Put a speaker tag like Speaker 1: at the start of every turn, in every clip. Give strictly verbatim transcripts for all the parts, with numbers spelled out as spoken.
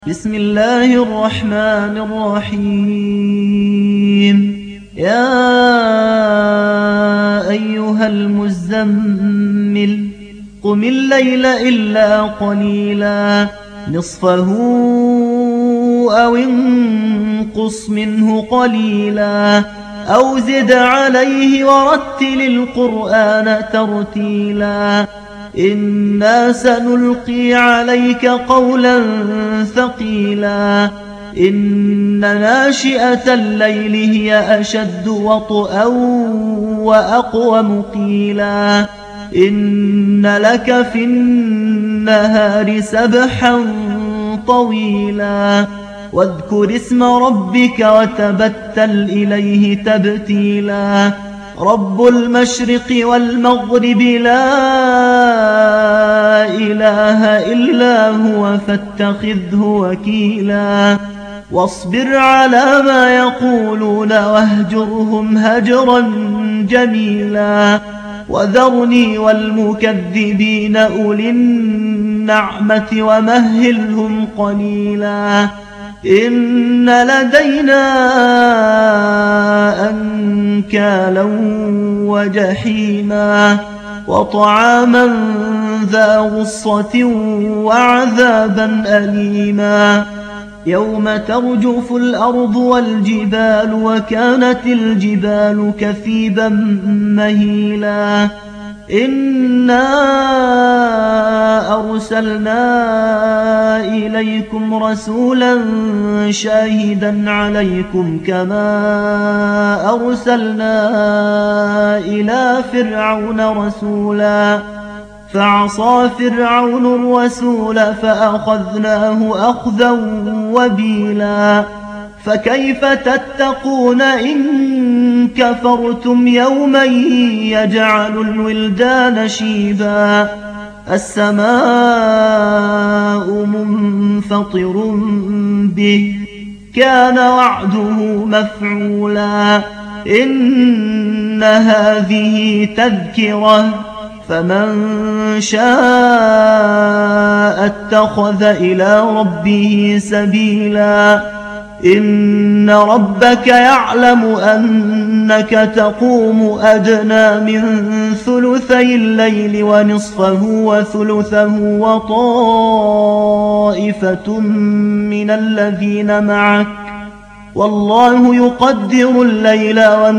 Speaker 1: بسم الله الرحمن الرحيم. يا أيها المزمل قم الليل إلا قليلا نصفه أو انقص منه قليلا أو زد عليه ورتل القرآن ترتيلا إنا سنلقي عليك قولا ثقيلا إن ناشئة الليل هي أشد وطئا وأقوم قيلا إن لك في النهار سبحا طويلا واذكر اسم ربك وتبتل إليه تبتيلا رب المشرق والمغرب لا إله إلا هو فاتخذه وكيلا واصبر على ما يقولون واهجرهم هجرا جميلا وذرني والمكذبين أولي النعمة ومهلهم قليلا إن لدينا أنكالا وجحيما وطعاما ذا غصة وعذابا أليما يوم ترجف الأرض والجبال وكانت الجبال كثيبا مهيلا إنا أرسلنا إليكم رسولا شاهدا عليكم كما أرسلنا إلى فرعون رسولا فعصى فرعون الرسول فأخذناه أخذا وبيلا فكيف تتقون إن كفرتم يوما يجعل الولدان شيبا السماء منفطر به كان وعده مفعولا إن هذه تذكرة فمن شاء اتخذ إلى ربه سبيلا إن ربك يعلم أنك تقوم أدنى من ثلثي الليل ونصفه وثلثه وطائفة من الذين معك والله يقدر الليل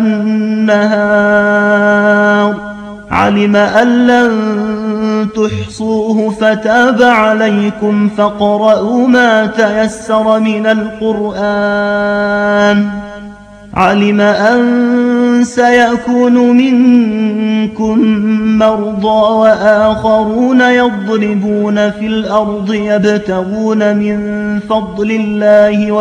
Speaker 1: والنهار علم أن لن تحصوه فتاب عليكم فاقرؤوا ما تيسر من القرآن علم أن سيكون منكم مرضى وآخرون يضربون في الأرض يبتغون من فضل الله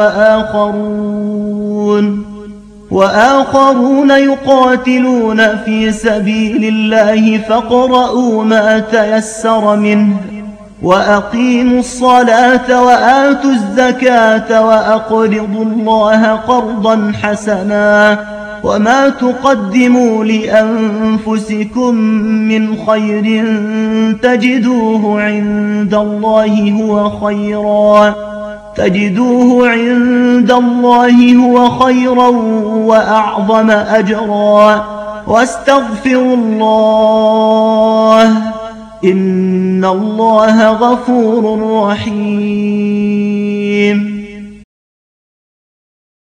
Speaker 1: وآخرون وآخرون يقاتلون في سبيل الله فاقرؤوا ما تيسر منه وأقيموا الصلاة وآتوا الزكاة وأقرضوا الله قرضا حسنا وما تقدموا لأنفسكم من خير تجدوه عند الله هو خيرا تجدوه عند الله هو خيرا وأعظم أجرا واستغفروا الله إن الله غفور رحيم.